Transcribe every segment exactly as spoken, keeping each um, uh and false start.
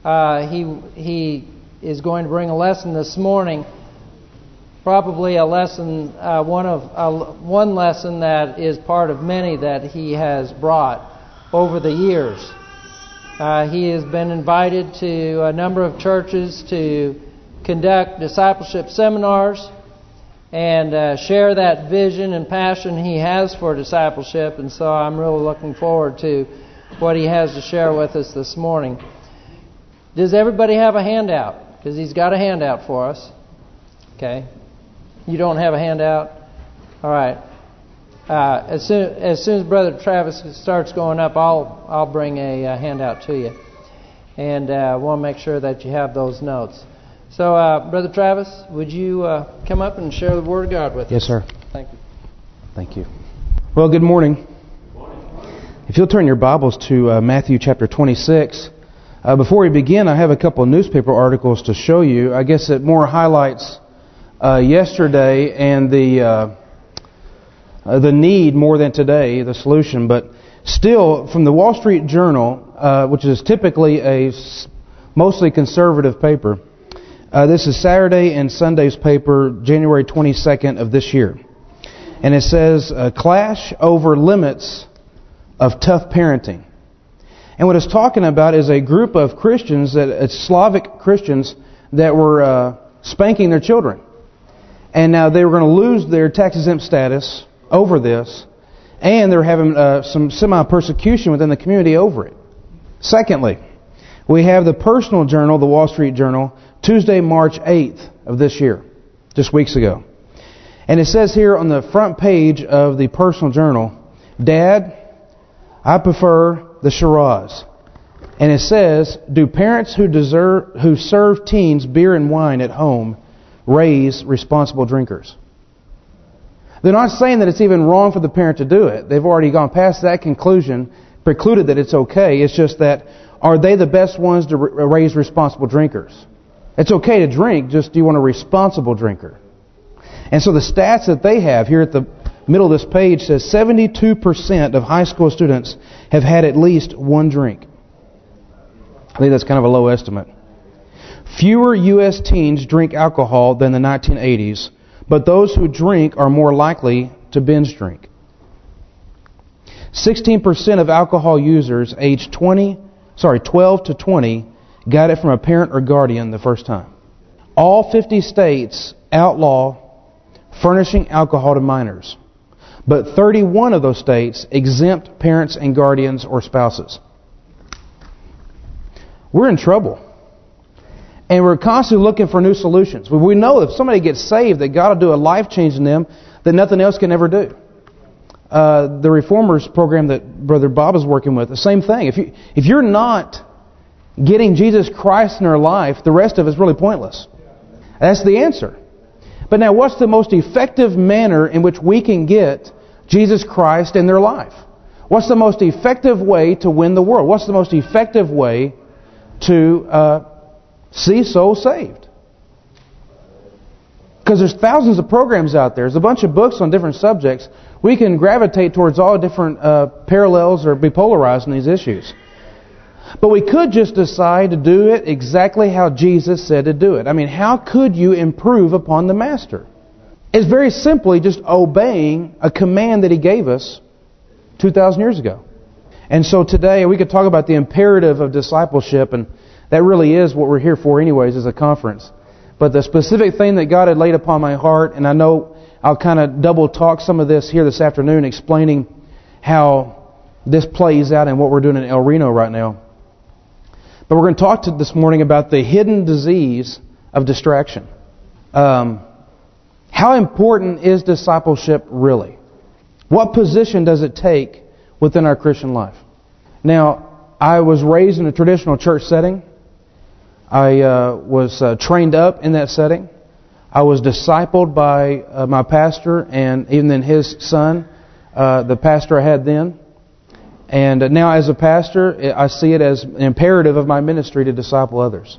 Uh, he he is going to bring a lesson this morning. Probably a lesson, uh, one of uh, one lesson that is part of many that he has brought over the years. Uh, he has been invited to a number of churches to conduct discipleship seminars and uh, share that vision and passion he has for discipleship. And so I'm really looking forward to what he has to share with us this morning. Does everybody have a handout? Because he's got a handout for us. Okay. You don't have a handout? All right. Uh, as soon as soon as Brother Travis starts going up, I'll I'll bring a, a handout to you, and uh, we'll make sure that you have those notes. So, uh, Brother Travis, would you uh, come up and share the Word of God with us? Yes, sir. Thank you. Thank you. Well, good morning. If you'll turn your Bibles to uh, Matthew chapter twenty-six. Uh, before we begin, I have a couple of newspaper articles to show you. I guess it more highlights uh, yesterday and the uh, uh, the need more than today, the solution. But still, from the Wall Street Journal, uh, which is typically a mostly conservative paper, uh, this is Saturday and Sunday's paper, January twenty-second of this year. And it says, uh, clash over limits of tough parenting. And what it's talking about is a group of Christians, that it's Slavic Christians, that were uh, spanking their children. And now they were going to lose their tax-exempt status over this, and they're having uh, some semi-persecution within the community over it. Secondly, we have the Personal Journal, the Wall Street Journal, Tuesday, March eighth of this year, just weeks ago. And it says here on the front page of the Personal Journal, Dad, I prefer the Shiraz. And it says, do parents who deserve, who serve teens beer and wine at home raise responsible drinkers? They're not saying that it's even wrong for the parent to do it. They've already gone past that conclusion, precluded that it's okay. It's just that, are they the best ones to raise responsible drinkers? It's okay to drink, just do you want a responsible drinker? And so the stats that they have here at the middle of this page says seventy-two percent of high school students have had at least one drink. I think that's kind of a low estimate. Fewer U S teens drink alcohol than the nineteen eighties, but those who drink are more likely to binge drink. sixteen percent of alcohol users aged twenty, sorry, twelve to twenty got it from a parent or guardian the first time. All fifty states outlaw furnishing alcohol to minors, but thirty-one of those states exempt parents and guardians or spouses. We're in trouble. And we're constantly looking for new solutions. We know if somebody gets saved, that God will do a life change in them that nothing else can ever do. Uh, the Reformers program that Brother Bob is working with, the same thing. If you if you're not getting Jesus Christ in their life, the rest of it's really pointless. That's the answer. But now, what's the most effective manner in which we can get Jesus Christ in their life? What's the most effective way to win the world? What's the most effective way to uh, see souls saved? Because there's thousands of programs out there. There's a bunch of books on different subjects. We can gravitate towards all different uh, parallels or be polarized in these issues. But we could just decide to do it exactly how Jesus said to do it. I mean, how could you improve upon the Master? It's very simply just obeying a command that He gave us two thousand years ago. And so today we could talk about the imperative of discipleship, and that really is what we're here for anyways as a conference. But the specific thing that God had laid upon my heart, and I know I'll kind of double talk some of this here this afternoon, explaining how this plays out and what we're doing in El Reno right now. But we're going to talk to this morning about the hidden disease of distraction. Um, how important is discipleship really? What position does it take within our Christian life? Now, I was raised in a traditional church setting. I uh, was uh, trained up in that setting. I was discipled by uh, my pastor and even then his son, uh, the pastor I had then. And now as a pastor, I see it as an imperative of my ministry to disciple others.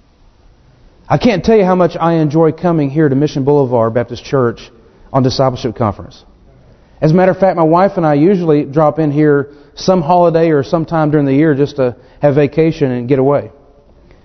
I can't tell you how much I enjoy coming here to Mission Boulevard Baptist Church on Discipleship Conference. As a matter of fact, my wife and I usually drop in here some holiday or sometime during the year just to have vacation and get away.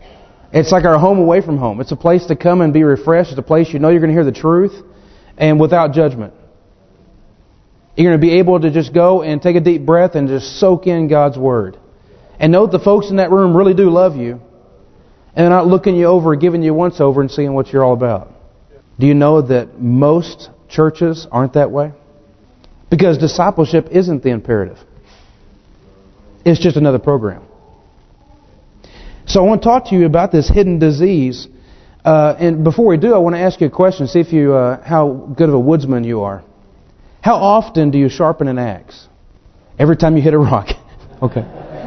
It's like our home away from home. It's a place to come and be refreshed. It's a place you know you're going to hear the truth and without judgment. You're going to be able to just go and take a deep breath and just soak in God's Word. And note the folks in that room really do love you. And they're not looking you over, giving you once over and seeing what you're all about. Do you know that most churches aren't that way? Because discipleship isn't the imperative. It's just another program. So I want to talk to you about this hidden disease. Uh, and before we do, I want to ask you a question. See if you uh, how good of a woodsman you are. How often do you sharpen an axe? Every time you hit a rock. Okay.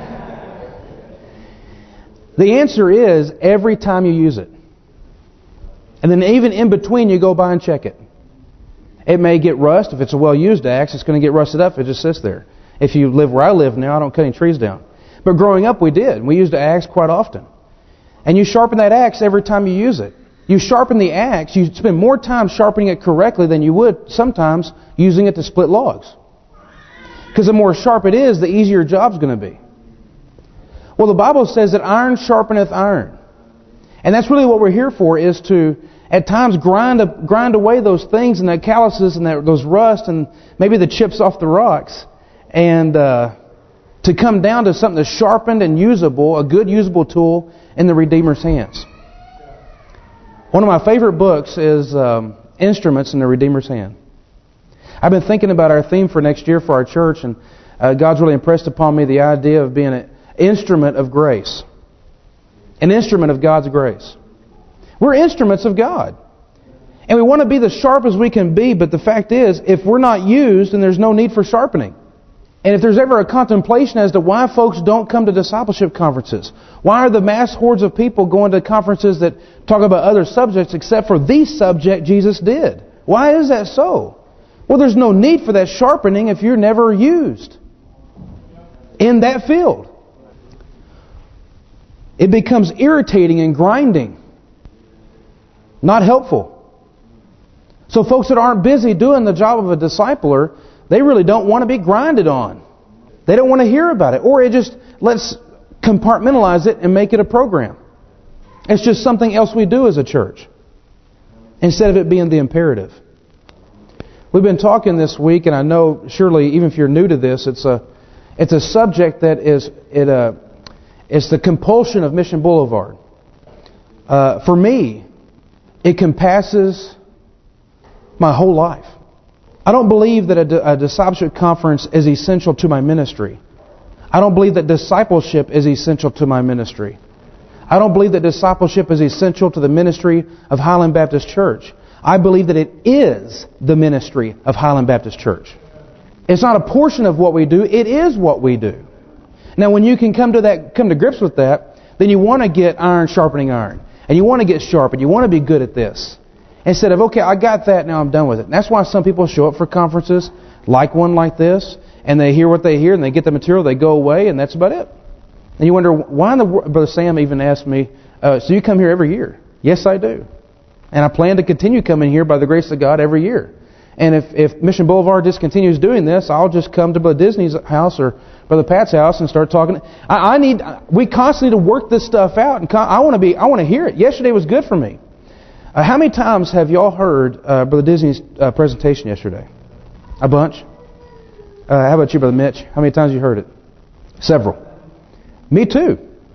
The answer is every time you use it. And then even in between, you go by and check it. It may get rust. If it's a well-used axe, it's going to get rusted up if it just sits there. If you live where I live now, I don't cut any trees down. But growing up, we did. We used an axe quite often. And you sharpen that axe every time you use it. You sharpen the axe, you spend more time sharpening it correctly than you would sometimes using it to split logs. Because the more sharp it is, the easier your job's going to be. Well, the Bible says that iron sharpeneth iron. And that's really what we're here for, is to, at times, grind grind away those things and the calluses and that, those rust and maybe the chips off the rocks. And uh, to come down to something that's sharpened and usable, a good usable tool in the Redeemer's hands. One of my favorite books is um, Instruments in the Redeemer's Hand. I've been thinking about our theme for next year for our church, and uh, God's really impressed upon me the idea of being an instrument of grace. An instrument of God's grace. We're instruments of God. And we want to be the sharp as we can be, but the fact is, if we're not used, then there's no need for sharpening. And if there's ever a contemplation as to why folks don't come to discipleship conferences, why are the mass hordes of people going to conferences that talk about other subjects except for the subject Jesus did? Why is that so? Well, there's no need for that sharpening if you're never used in that field. It becomes irritating and grinding, not helpful. So folks that aren't busy doing the job of a discipler, they really don't want to be grinded on. They don't want to hear about it. Or it just, let's compartmentalize it and make it a program. It's just something else we do as a church, instead of it being the imperative. We've been talking this week, and I know surely even if you're new to this, it's a it's a subject that is it uh it's the compulsion of Mission Boulevard. Uh, for me, it compasses my whole life. I don't believe that a, a discipleship conference is essential to my ministry. I don't believe that discipleship is essential to my ministry. I don't believe that discipleship is essential to the ministry of Highland Baptist Church. I believe that it is the ministry of Highland Baptist Church. It's not a portion of what we do, it is what we do. Now when you can come to that, come to grips with that, then you want to get iron sharpening iron. And you want to get sharp and you want to be good at this. Instead of, okay, I got that, now I'm done with it. And that's why some people show up for conferences like one like this, and they hear what they hear, and they get the material, they go away, and that's about it. And you wonder, why in the world, Brother Sam even asked me, uh, so you come here every year? Yes, I do. And I plan to continue coming here by the grace of God every year. And if, if Mission Boulevard just continues doing this, I'll just come to Brother Disney's house or Brother Pat's house and start talking. I, I need, we constantly need to work this stuff out, and con I want to be, I want to hear it. Yesterday was good for me. Uh, how many times have y'all heard uh, Brother Disney's uh, presentation yesterday? A bunch? Uh, how about you, Brother Mitch? How many times have you heard it? Several. Me too.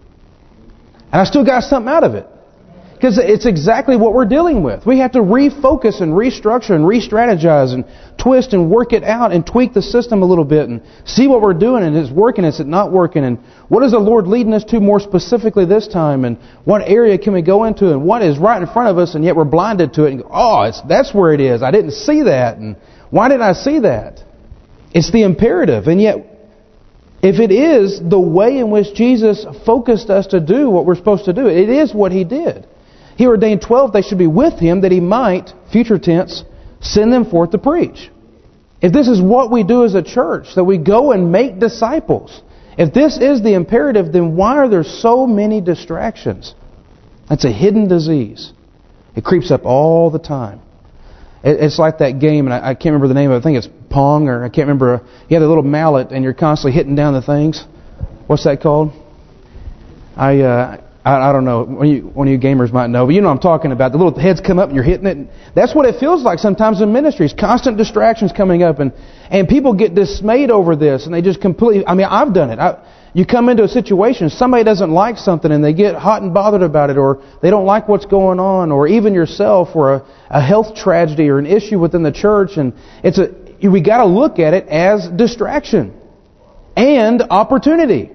And I still got something out of it. Because it's exactly what we're dealing with. We have to refocus and restructure and re-strategize and twist and work it out and tweak the system a little bit and see what we're doing and is it working, is it not working, and what is the Lord leading us to more specifically this time, and what area can we go into, and what is right in front of us and yet we're blinded to it and go, oh, it's, that's where it is. I didn't see that. And why didn't I see that? It's the imperative. And yet, if it is the way in which Jesus focused us to do what we're supposed to do, it is what He did. He ordained twelve, they should be with Him, that He might, future tense, send them forth to preach. If this is what we do as a church, that we go and make disciples, if this is the imperative, then why are there so many distractions? That's a hidden disease. It creeps up all the time. It's like that game, and I can't remember the name of it. I think it's Pong, or I can't remember. You have a little mallet, and you're constantly hitting down the things. What's that called? I... Uh, I, I don't know, one of, you, one of you gamers might know, but you know what I'm talking about. The little heads come up and you're hitting it. That's what it feels like sometimes in ministries. Constant distractions coming up, and, and people get dismayed over this, and they just completely, I mean, I've done it. I, you come into a situation, somebody doesn't like something, and they get hot and bothered about it, or they don't like what's going on, or even yourself, or a, a health tragedy, or an issue within the church, and it's a we got to look at it as distraction and opportunity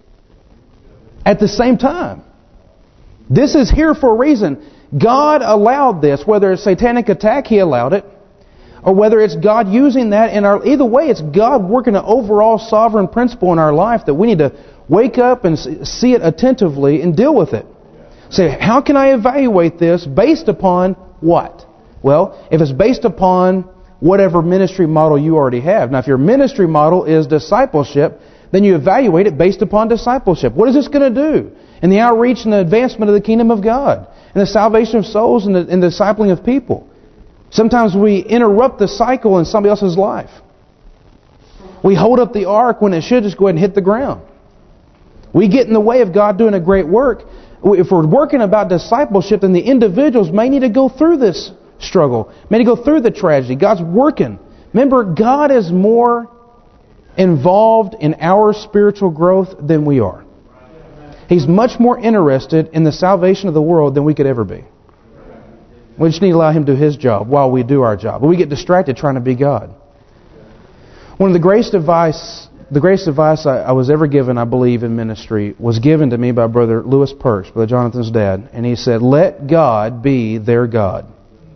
at the same time. This is here for a reason. God allowed this, whether it's satanic attack, He allowed it, or whether it's God using that in our... Either way, it's God working an overall sovereign principle in our life that we need to wake up and see it attentively and deal with it. Say, how can I evaluate this based upon what? Well, if it's based upon whatever ministry model you already have. Now, if your ministry model is discipleship, then you evaluate it based upon discipleship. What is this going to do in the outreach and the advancement of the kingdom of God, and the salvation of souls and the, and the discipling of people? Sometimes we interrupt the cycle in somebody else's life. We hold up the ark when it should just go ahead and hit the ground. We get in the way of God doing a great work. If we're working about discipleship, then the individuals may need to go through this struggle, may need to go through the tragedy. God's working. Remember, God is more involved in our spiritual growth than we are. He's much more interested in the salvation of the world than we could ever be. We just need to allow Him to do His job while we do our job. But we get distracted trying to be God. One of the greatest advice, the greatest advice I, I was ever given, I believe, in ministry was given to me by Brother Lewis Perks, Brother Jonathan's dad. And he said, let God be their God.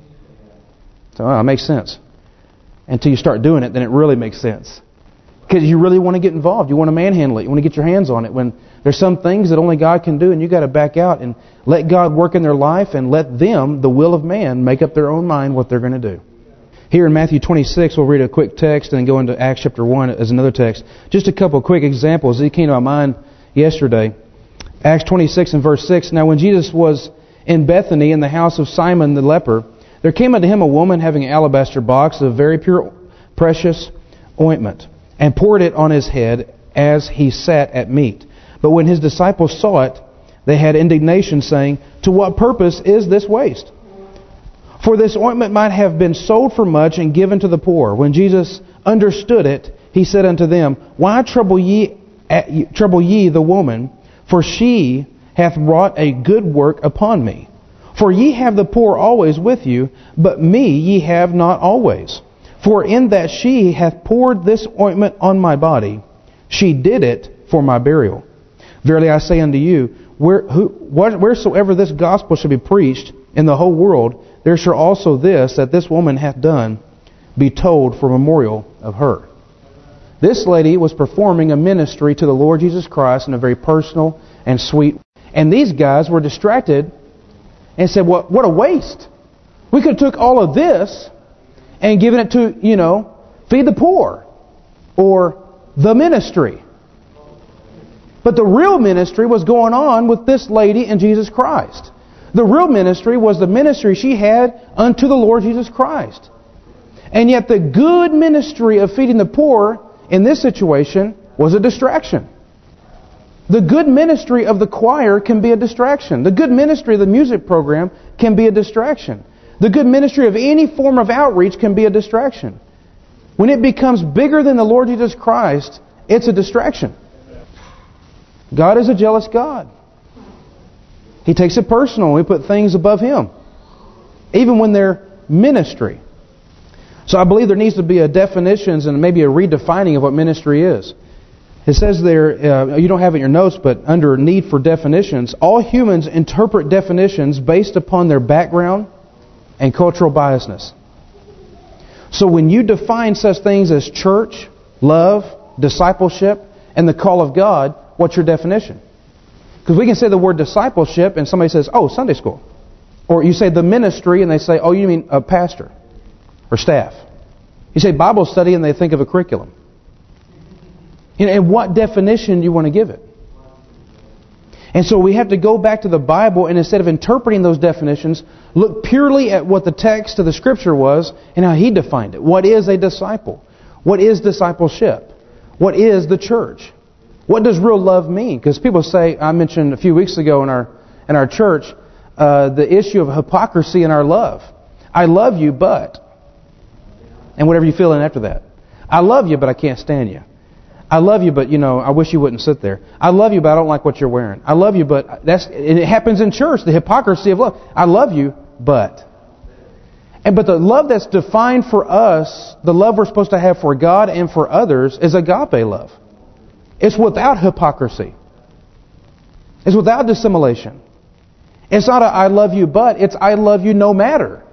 So, oh, it makes sense. Until you start doing it, then it really makes sense. Because you really want to get involved. You want to manhandle it. You want to get your hands on it. When there's some things that only God can do, and you got to back out and let God work in their life, and let them, the will of man, make up their own mind what they're going to do. Here in Matthew twenty-six, we'll read a quick text and then go into Acts chapter one as another text. Just a couple of quick examples that came to my mind yesterday. Acts twenty-six and verse six. Now when Jesus was in Bethany in the house of Simon the leper, there came unto him a woman having an alabaster box of very pure, precious ointment, and poured it on his head as he sat at meat. But when his disciples saw it, they had indignation, saying, to what purpose is this waste? For this ointment might have been sold for much and given to the poor. When Jesus understood it, He said unto them, why trouble ye, trouble ye the woman? For she hath wrought a good work upon me. For ye have the poor always with you, but me ye have not always. For in that she hath poured this ointment on my body, she did it for my burial. Verily I say unto you, where, who, wheresoever this gospel shall be preached in the whole world, there shall also this that this woman hath done be told for memorial of her. This lady was performing a ministry to the Lord Jesus Christ in a very personal and sweet way. And these guys were distracted and said, "What? What a waste! We could have took all of this and given it to, you know, feed the poor or the ministry." But the real ministry was going on with this lady and Jesus Christ. The real ministry was the ministry she had unto the Lord Jesus Christ. And yet the good ministry of feeding the poor in this situation was a distraction. The good ministry of the choir can be a distraction. The good ministry of the music program can be a distraction. The good ministry of any form of outreach can be a distraction. When it becomes bigger than the Lord Jesus Christ, it's a distraction. God is a jealous God. He takes it personal. We put things above Him, even when they're ministry. So I believe there needs to be a definitions and maybe a redefining of what ministry is. It says there, uh, you don't have it in your notes, but under need for definitions, all humans interpret definitions based upon their background and cultural biasness. So when you define such things as church, love, discipleship, and the call of God, what's your definition? Because we can say the word discipleship and somebody says, oh, Sunday school. Or you say the ministry and they say, oh, you mean a pastor or staff. You say Bible study and they think of a curriculum. You know, and what definition do you want to give it? And so we have to go back to the Bible and instead of interpreting those definitions, look purely at what the text of the Scripture was and how He defined it. What is a disciple? What is discipleship? What is the church? What does real love mean? Because people say, I mentioned a few weeks ago in our in our church uh, the issue of hypocrisy in our love. I love you, but... And whatever you feel in after that. I love you, but I can't stand you. I love you, but, you know, I wish you wouldn't sit there. I love you, but I don't like what you're wearing. I love you, but... that's and it happens in church, the hypocrisy of love. I love you, but... And But the love that's defined for us, the love we're supposed to have for God and for others, is agape love. It's without hypocrisy. It's without dissimulation. It's not a I love you, but it's I love you no matter.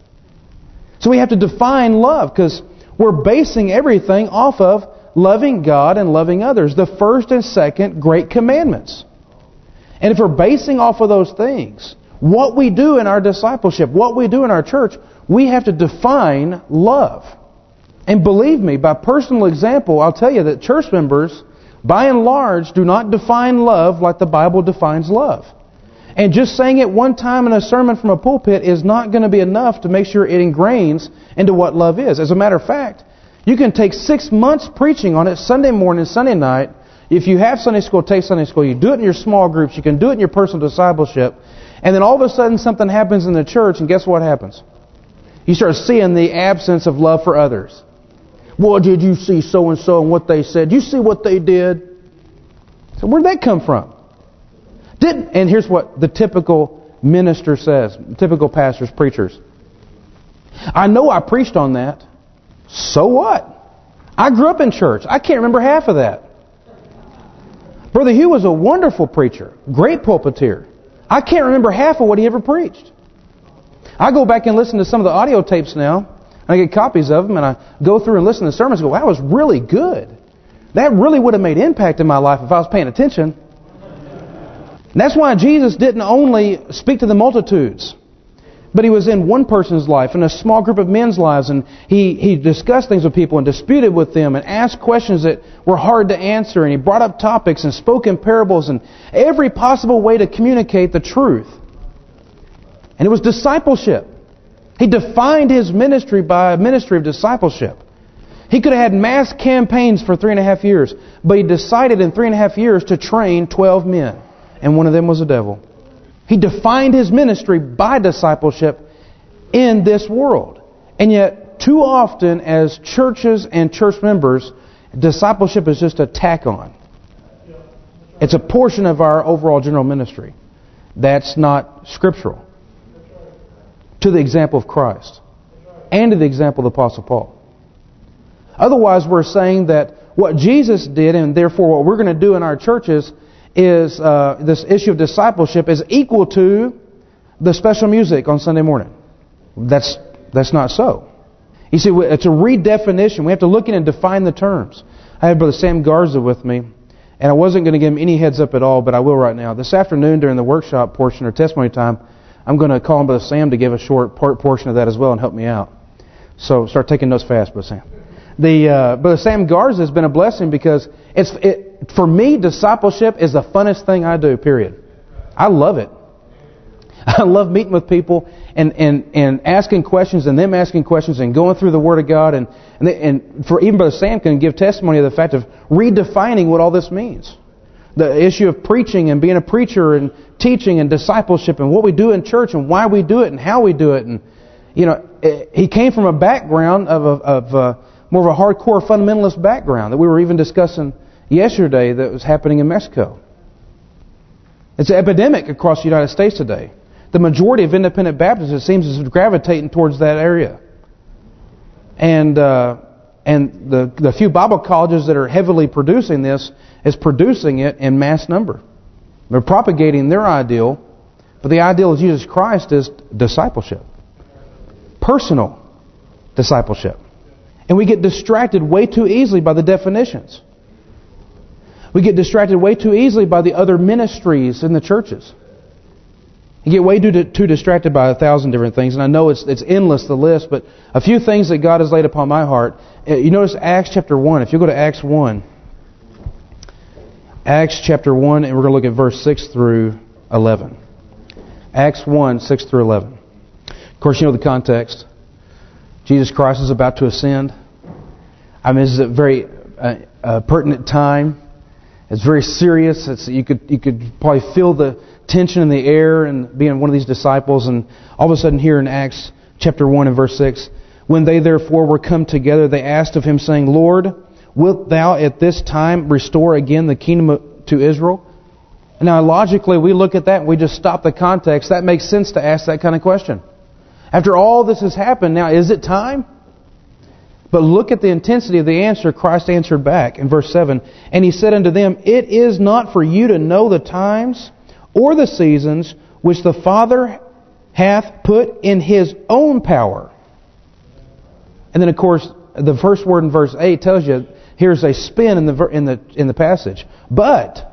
So we have to define love because we're basing everything off of loving God and loving others. The first and second great commandments. And if we're basing off of those things, what we do in our discipleship, what we do in our church, we have to define love. And believe me, by personal example, I'll tell you that church members, by and large, do not define love like the Bible defines love. And just saying it one time in a sermon from a pulpit is not going to be enough to make sure it ingrains into what love is. As a matter of fact, you can take six months preaching on it Sunday morning, Sunday night. If you have Sunday school, take Sunday school. You do it in your small groups. You can do it in your personal discipleship. And then all of a sudden something happens in the church, and guess what happens? You start seeing the absence of love for others. Well, did you see so-and-so and what they said? Did you see what they did? So where'd that come from? Did And here's what the typical minister says, typical pastors, preachers. I know I preached on that. So what? I grew up in church. I can't remember half of that. Brother Hugh was a wonderful preacher, great pulpiteer. I can't remember half of what he ever preached. I go back and listen to some of the audio tapes now. I get copies of them, and I go through and listen to sermons and go, that was really good. That really would have made impact in my life if I was paying attention. And that's why Jesus didn't only speak to the multitudes, but He was in one person's life, in a small group of men's lives, and He, he discussed things with people and disputed with them and asked questions that were hard to answer, and He brought up topics and spoke in parables and every possible way to communicate the truth. And it was discipleship. He defined His ministry by a ministry of discipleship. He could have had mass campaigns for three and a half years, but He decided in three and a half years to train twelve men. And one of them was a devil. He defined His ministry by discipleship in this world. And yet, too often as churches and church members, discipleship is just a tack on. It's a portion of our overall general ministry. That's not scriptural. To the example of Christ. And to the example of the Apostle Paul. Otherwise, we're saying that what Jesus did, and therefore what we're going to do in our churches, is uh, this issue of discipleship is equal to the special music on Sunday morning. That's that's not so. You see, it's a redefinition. We have to look in and define the terms. I have Brother Sam Garza with me, and I wasn't going to give him any heads up at all, but I will right now. This afternoon during the workshop portion or testimony time, I'm going to call on Brother Sam to give a short part portion of that as well and help me out. So start taking notes fast, Brother Sam. The uh, Brother Sam Garza has been a blessing because it's it for me, discipleship is the funnest thing I do, period. I love it. I love meeting with people and, and, and asking questions and them asking questions and going through the Word of God. And, and, they, and for even Brother Sam can give testimony of the fact of redefining what all this means. The issue of preaching and being a preacher and teaching and discipleship and what we do in church and why we do it and how we do it. And, you know, he came from a background of, of, of uh, more of a hardcore fundamentalist background that we were even discussing yesterday that was happening in Mexico. It's an epidemic across the United States today. The majority of independent Baptists, it seems, is gravitating towards that area. And uh, and the the few Bible colleges that are heavily producing this is producing it in mass number. They're propagating their ideal, but the ideal of Jesus Christ is discipleship. Personal discipleship. And we get distracted way too easily by the definitions. We get distracted way too easily by the other ministries in the churches. You get way too, too distracted by a thousand different things. And I know it's it's endless, the list, but a few things that God has laid upon my heart. You notice Acts chapter one. If you go to Acts one. Acts chapter one, and we're going to look at verse six through eleven. Acts one, six through eleven. Of course, you know the context. Jesus Christ is about to ascend. I mean, this is a very uh, uh, pertinent time. It's very serious. It's, you could you could probably feel the tension in the air and being one of these disciples. And all of a sudden here in Acts chapter one and verse six, when they therefore were come together, they asked of him, saying, Lord, wilt thou at this time restore again the kingdom to Israel? And now logically we look at that and we just stop the context. That makes sense to ask that kind of question. After all this has happened, now is it time? But look at the intensity of the answer. Christ answered back in verse seven. And he said unto them, It is not for you to know the times or the seasons which the Father hath put in his own power. And then of course, the first word in verse eight tells you, here's a spin in the in the in the passage. But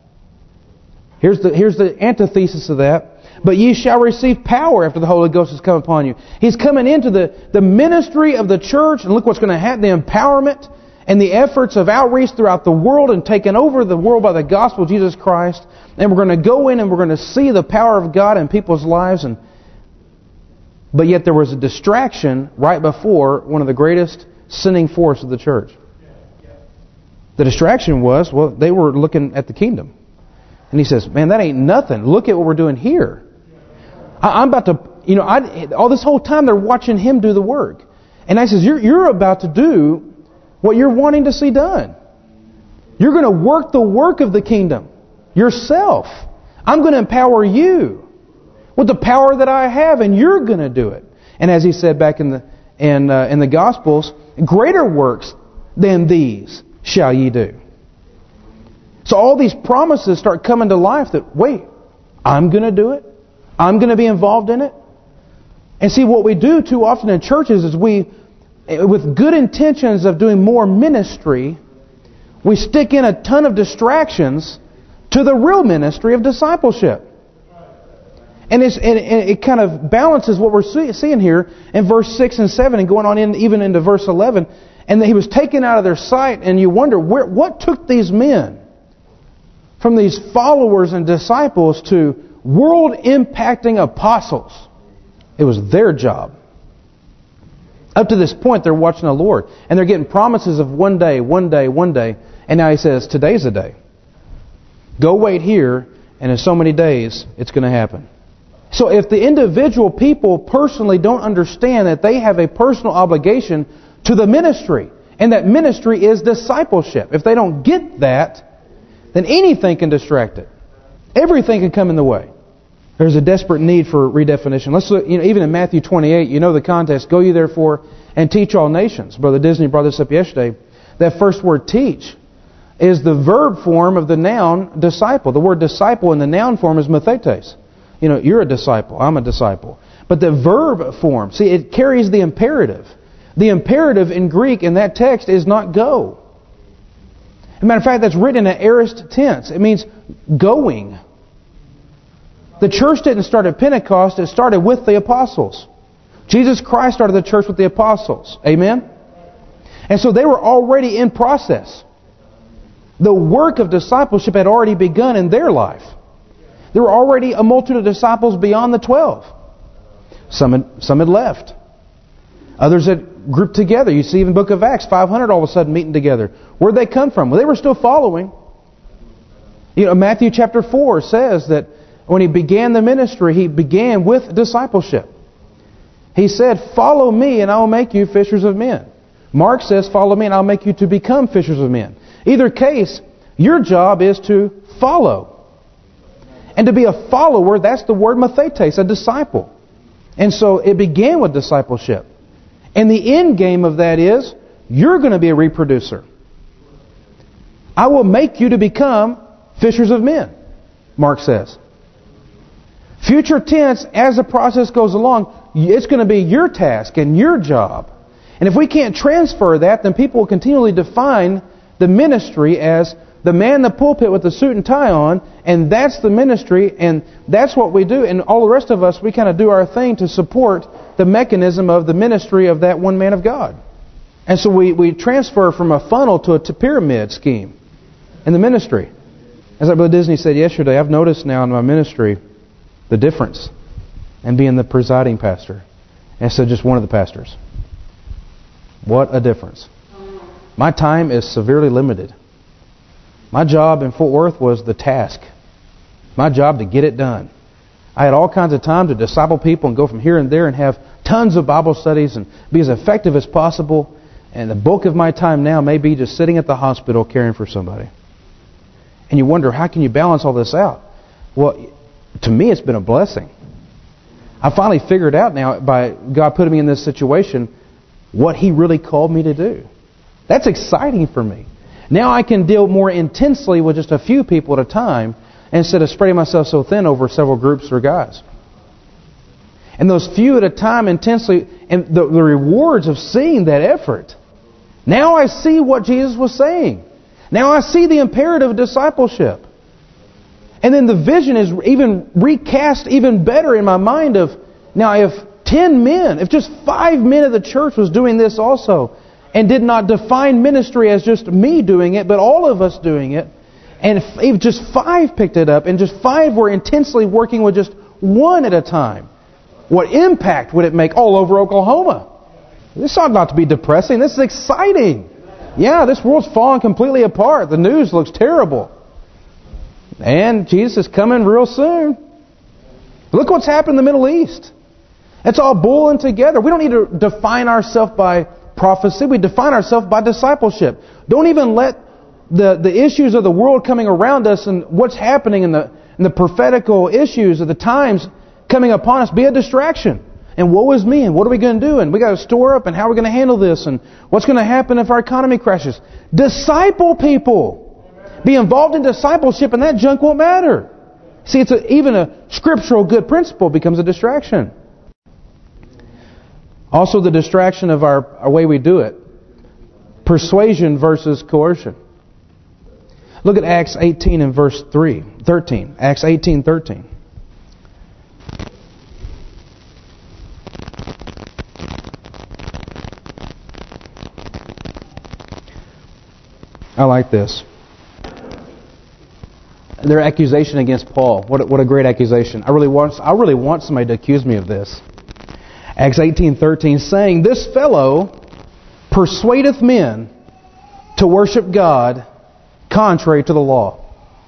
here's the here's the antithesis of that. But ye shall receive power after the Holy Ghost has come upon you. He's coming into the, the ministry of the church, and look what's going to happen, the empowerment and the efforts of outreach throughout the world and taking over the world by the gospel of Jesus Christ. And we're going to go in and we're going to see the power of God in people's lives. And But yet there was a distraction right before one of the greatest sinning force of the church. The distraction was, well, they were looking at the kingdom. And he says, man, that ain't nothing. Look at what we're doing here. I, I'm about to, you know, I, all this whole time they're watching him do the work. And I says, you're, you're about to do what you're wanting to see done. You're going to work the work of the kingdom yourself. I'm going to empower you with the power that I have, and you're going to do it. And as he said back in the in uh, in the Gospels, greater works than these shall ye do. So all these promises start coming to life that, wait, I'm going to do it. I'm going to be involved in it. And see, what we do too often in churches is we, with good intentions of doing more ministry, we stick in a ton of distractions to the real ministry of discipleship. And, it's, and it kind of balances what we're seeing here in verse six and seven and going on in even into verse eleven. And he was taken out of their sight, and you wonder, where, what took these men from these followers and disciples to world-impacting apostles? It was their job. Up to this point, they're watching the Lord. And they're getting promises of one day, one day, one day. And now he says, today's the day. Go wait here, and in so many days, it's going to happen. So if the individual people personally don't understand that they have a personal obligation to the ministry, and that ministry is discipleship, if they don't get that, then anything can distract it. Everything can come in the way. There's a desperate need for redefinition. Let's look, you know, even in Matthew twenty-eight, you know the context. Go ye therefore and teach all nations. Brother Disney brought this up yesterday. That first word, teach, is the verb form of the noun disciple. The word disciple in the noun form is mathetes. You know, you're a disciple. I'm a disciple. But the verb form, see, it carries the imperative. The imperative in Greek in that text is not go. As a matter of fact, that's written in an aorist tense. It means going. The church didn't start at Pentecost. It started with the apostles. Jesus Christ started the church with the apostles. Amen? And so they were already in process. The work of discipleship had already begun in their life. There were already a multitude of disciples beyond the twelve. Some had, some had left. Others had grouped together. You see even the book of Acts, five hundred all of a sudden meeting together. Where'd they come from? Well, they were still following. You know, Matthew chapter four says that when he began the ministry, he began with discipleship. He said, follow me and I will make you fishers of men. Mark says, follow me and I'll make you to become fishers of men. Either case, your job is to follow. And to be a follower, that's the word mathetes, a disciple. And so it began with discipleship. And the end game of that is, you're going to be a reproducer. I will make you to become fishers of men, Mark says. Future tense, as the process goes along, it's going to be your task and your job. And if we can't transfer that, then people will continually define the ministry as the man in the pulpit with the suit and tie on, and that's the ministry, and that's what we do. And all the rest of us, we kind of do our thing to support the mechanism of the ministry of that one man of God. And so we, we transfer from a funnel to a pyramid scheme in the ministry. As Brother Disney said yesterday, I've noticed now in my ministry the difference in being the presiding pastor instead of just one of the pastors. What a difference. My time is severely limited. My job in Fort Worth was the task. my job to get it done. I had all kinds of time to disciple people and go from here and there and have tons of Bible studies and be as effective as possible. And the bulk of my time now may be just sitting at the hospital caring for somebody. And you wonder, how can you balance all this out? Well, to me, it's been a blessing. I finally figured out now, by God putting me in this situation, what He really called me to do. That's exciting for me. Now I can deal more intensely with just a few people at a time instead of spreading myself so thin over several groups or guys. And those few at a time intensely, and the, the rewards of seeing that effort. Now I see what Jesus was saying. Now I see the imperative of discipleship. And then the vision is even recast even better in my mind of, now if ten men, if just five men of the church was doing this also, and did not define ministry as just me doing it, but all of us doing it, and if just five picked it up, and just five were intensely working with just one at a time, what impact would it make all over Oklahoma? This ought not to be depressing. This is exciting. Yeah, this world's falling completely apart. The news looks terrible. And Jesus is coming real soon. Look what's happened in the Middle East. It's all bulling together. We don't need to define ourselves by prophecy. We define ourselves by discipleship. Don't even let the, the issues of the world coming around us and what's happening in the, in the prophetical issues of the times coming upon us be a distraction. And woe is me, and what are we going to do? And we got to store up, and how are we going to handle this? And what's going to happen if our economy crashes? Disciple people. Be involved in discipleship, and that junk won't matter. See, it's a, even a scriptural good principle becomes a distraction. Also the distraction of our, our way we do it. Persuasion versus coercion. Look at Acts eighteen and verse three, thirteen. Acts eighteen, thirteen. I like this. Their accusation against Paul. What a, what a great accusation. I really want I really want somebody to accuse me of this. Acts eighteen, thirteen, saying, "This fellow persuadeth men to worship God contrary to the law."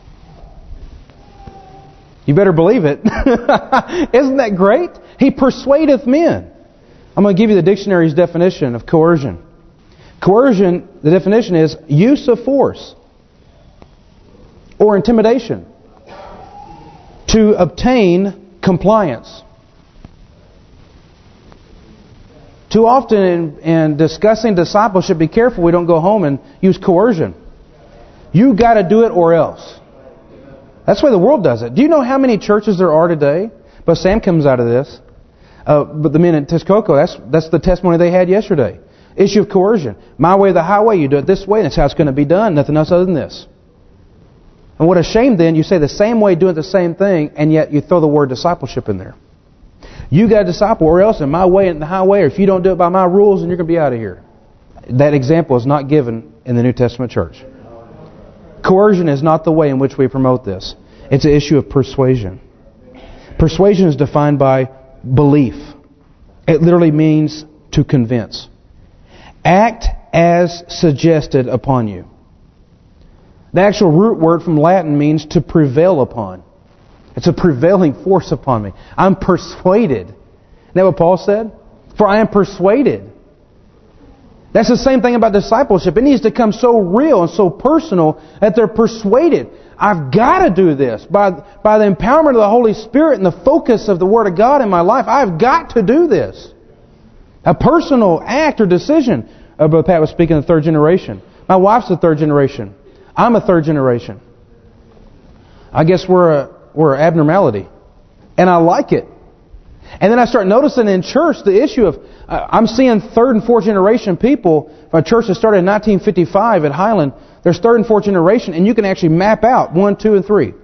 You better believe it. Isn't that great? He persuadeth men. I'm going to give you the dictionary's definition of coercion. Coercion, the definition is use of force or intimidation to obtain compliance. Too often in, in discussing discipleship, be careful we don't go home and use coercion. You got to do it or else. That's the way the world does it. Do you know how many churches there are today? But Sam comes out of this. Uh, but the men at Texcoco, that's that's the testimony they had yesterday. Issue of coercion. My way or the highway, you do it this way, and that's how it's going to be done. Nothing else other than this. And what a shame then, you say the same way, doing the same thing, and yet you throw the word discipleship in there. You got to disciple, or else in my way and the highway, or if you don't do it by my rules, then you're going to be out of here. That example is not given in the New Testament church. Coercion is not the way in which we promote this. It's an issue of persuasion. Persuasion is defined by belief. It literally means to convince. Act as suggested upon you. The actual root word from Latin means to prevail upon. It's a prevailing force upon me. I'm persuaded. Isn't that what Paul said? For I am persuaded. That's the same thing about discipleship. It needs to come so real and so personal that they're persuaded. I've got to do this. By, by the empowerment of the Holy Spirit and the focus of the Word of God in my life, I've got to do this. A personal act or decision. Uh, Brother Pat was speaking of the third generation. My wife's the third generation. I'm a third generation. I guess we're a, we're an abnormality. And I like it. And then I start noticing in church the issue of, uh, I'm seeing third and fourth generation people, from a church that started in nineteen fifty-five at Highland, there's third and fourth generation, and you can actually map out one, two, and three.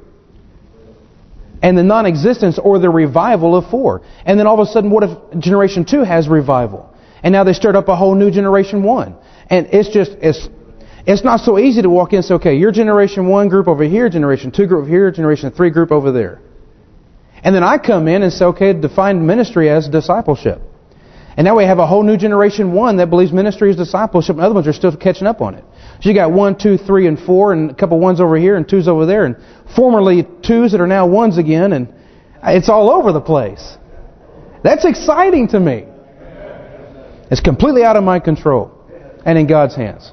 And the non-existence or the revival of four. And then all of a sudden, what if generation two has revival? And now they stirred up a whole new generation one. And it's just, it's it's not so easy to walk in and say, okay, your generation one group over here, generation two group over here, generation three group over there. And then I come in and say, okay, define ministry as discipleship. And now we have a whole new generation, one, that believes ministry is discipleship, and other ones are still catching up on it. So you got one, two, three, and four, and a couple ones over here, and twos over there, and formerly twos that are now ones again, and it's all over the place. That's exciting to me. It's completely out of my control and in God's hands.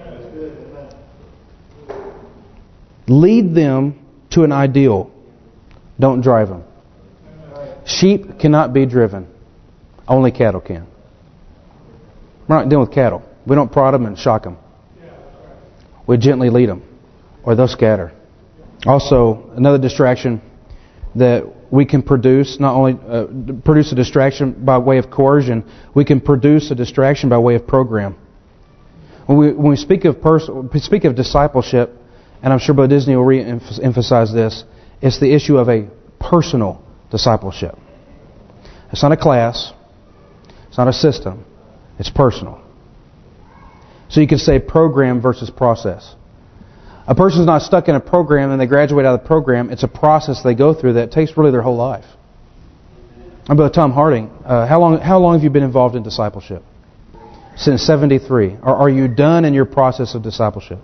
Lead them to an ideal. Don't drive them. Sheep cannot be driven. Only cattle can. We're not dealing with cattle. We don't prod them and shock them. We gently lead them, or they'll scatter. Also, another distraction that we can produce, not only uh, produce a distraction by way of coercion, we can produce a distraction by way of program. When we when we speak of pers speak of discipleship, and I'm sure Brother Disney will re-emphasize this, it's the issue of a personal discipleship. It's not a class. It's not a system. It's personal. So you can say program versus process. A person's not stuck in a program and they graduate out of the program. It's a process they go through that takes really their whole life. I'm Brother Tom Harding. Uh, how long how long have you been involved in discipleship? Since seventy-three. Or are you done in your process of discipleship?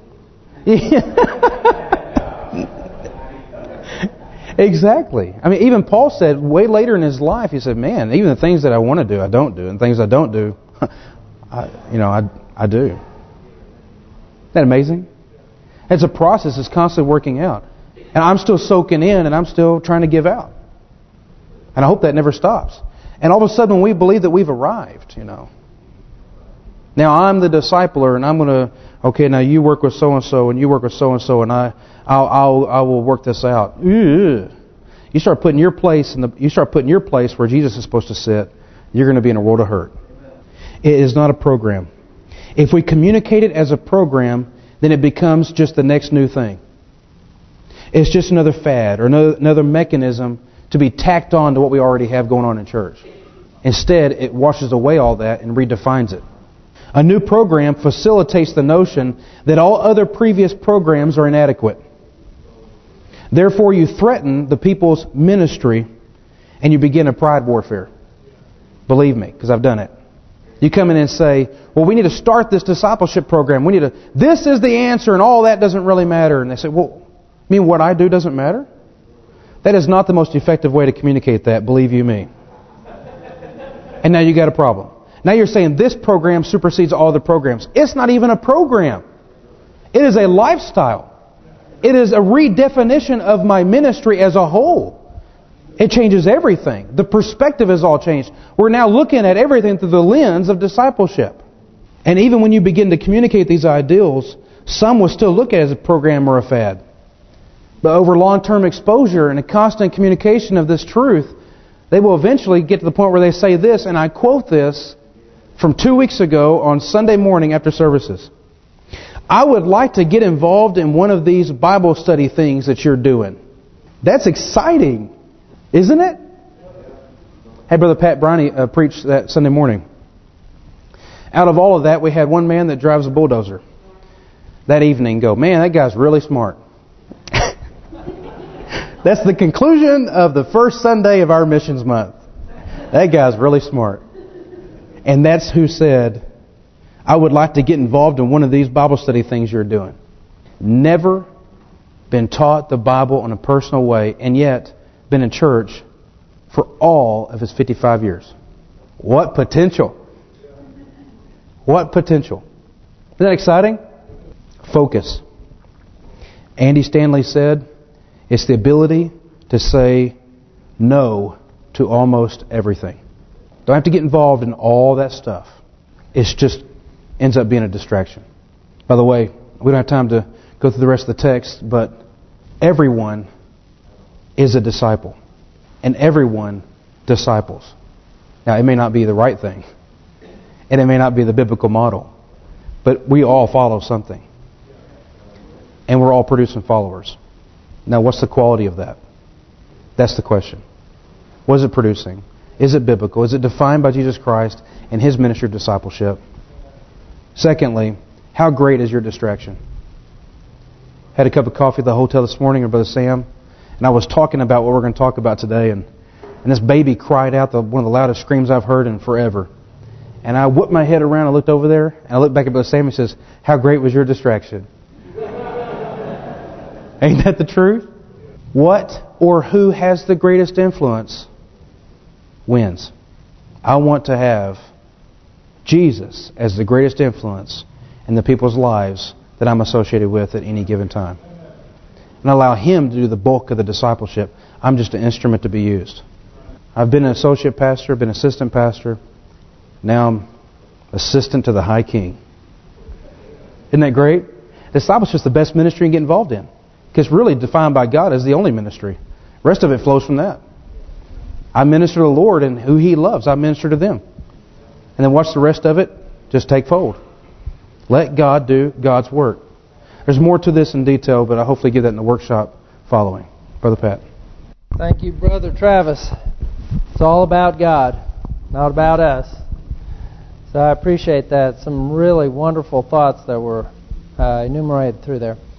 Exactly. I mean, even Paul said way later in his life, he said, man, even the things that I want to do, I don't do. And things I don't do, I, you know, I, I do. Isn't that amazing? It's a process that's constantly working out. And I'm still soaking in and I'm still trying to give out. And I hope that never stops. And all of a sudden when we believe that we've arrived, you know. Now I'm the discipler and I'm going to, okay, now you work with so-and-so and you work with so-and-so and I I'll, I'll, I will work this out. Ugh. You start putting your place in the, you start putting your place where Jesus is supposed to sit, you're going to be in a world of hurt. It is not a program. If we communicate it as a program, then it becomes just the next new thing. It's just another fad or another, another mechanism to be tacked on to what we already have going on in church. Instead, it washes away all that and redefines it. A new program facilitates the notion that all other previous programs are inadequate. Therefore, you threaten the people's ministry and you begin a pride warfare. Believe me, because I've done it. You come in and say, well, we need to start this discipleship program. We need to, this is the answer and all that doesn't really matter. And they say, well, you mean what I do doesn't matter? That is not the most effective way to communicate that, believe you me. And now you got a problem. Now you're saying this program supersedes all the programs. It's not even a program. It is a lifestyle. It is a redefinition of my ministry as a whole. It changes everything. The perspective has all changed. We're now looking at everything through the lens of discipleship. And even when you begin to communicate these ideals, some will still look at it as a program or a fad. But over long-term exposure and a constant communication of this truth, they will eventually get to the point where they say this, and I quote this from two weeks ago on Sunday morning after services. I would like to get involved in one of these Bible study things that you're doing. That's exciting, isn't it? Hey, Brother Pat Briney uh, preached that Sunday morning. Out of all of that, we had one man that drives a bulldozer. That evening go, man, that guy's really smart. That's the conclusion of the first Sunday of our missions month. That guy's really smart. And that's who said, I would like to get involved in one of these Bible study things you're doing. Never been taught the Bible in a personal way, and yet been in church for all of his fifty-five years. What potential. What potential. Isn't that exciting? Focus. Andy Stanley said, it's the ability to say no to almost everything. Don't have to get involved in all that stuff. It's just ends up being a distraction. By the way, we don't have time to go through the rest of the text, but everyone is a disciple. And everyone disciples. Now, it may not be the right thing. And it may not be the biblical model. But we all follow something. And we're all producing followers. Now, what's the quality of that? That's the question. What is it producing? Is it biblical? Is it defined by Jesus Christ and His ministry of discipleship? Secondly, how great is your distraction? Had a cup of coffee at the hotel this morning with Brother Sam, and I was talking about what we're going to talk about today, and, and this baby cried out the, one of the loudest screams I've heard in forever. And I whipped my head around and looked over there. And I looked back at Brother Sam and says, how great was your distraction? Ain't that the truth? What or who has the greatest influence wins. I want to have Jesus as the greatest influence in the people's lives that I'm associated with at any given time. And allow Him to do the bulk of the discipleship. I'm just an instrument to be used. I've been an associate pastor, been assistant pastor. Now I'm assistant to the High King. Isn't that great? Discipleship is the best ministry you can get involved in. Because really defined by God as the only ministry. The rest of it flows from that. I minister to the Lord and who He loves. I minister to them. And then watch the rest of it just take fold. Let God do God's work. There's more to this in detail, but I'll hopefully give that in the workshop following. Brother Pat. Thank you, Brother Travis. It's all about God, not about us. So I appreciate that. Some really wonderful thoughts that were uh, enumerated through there.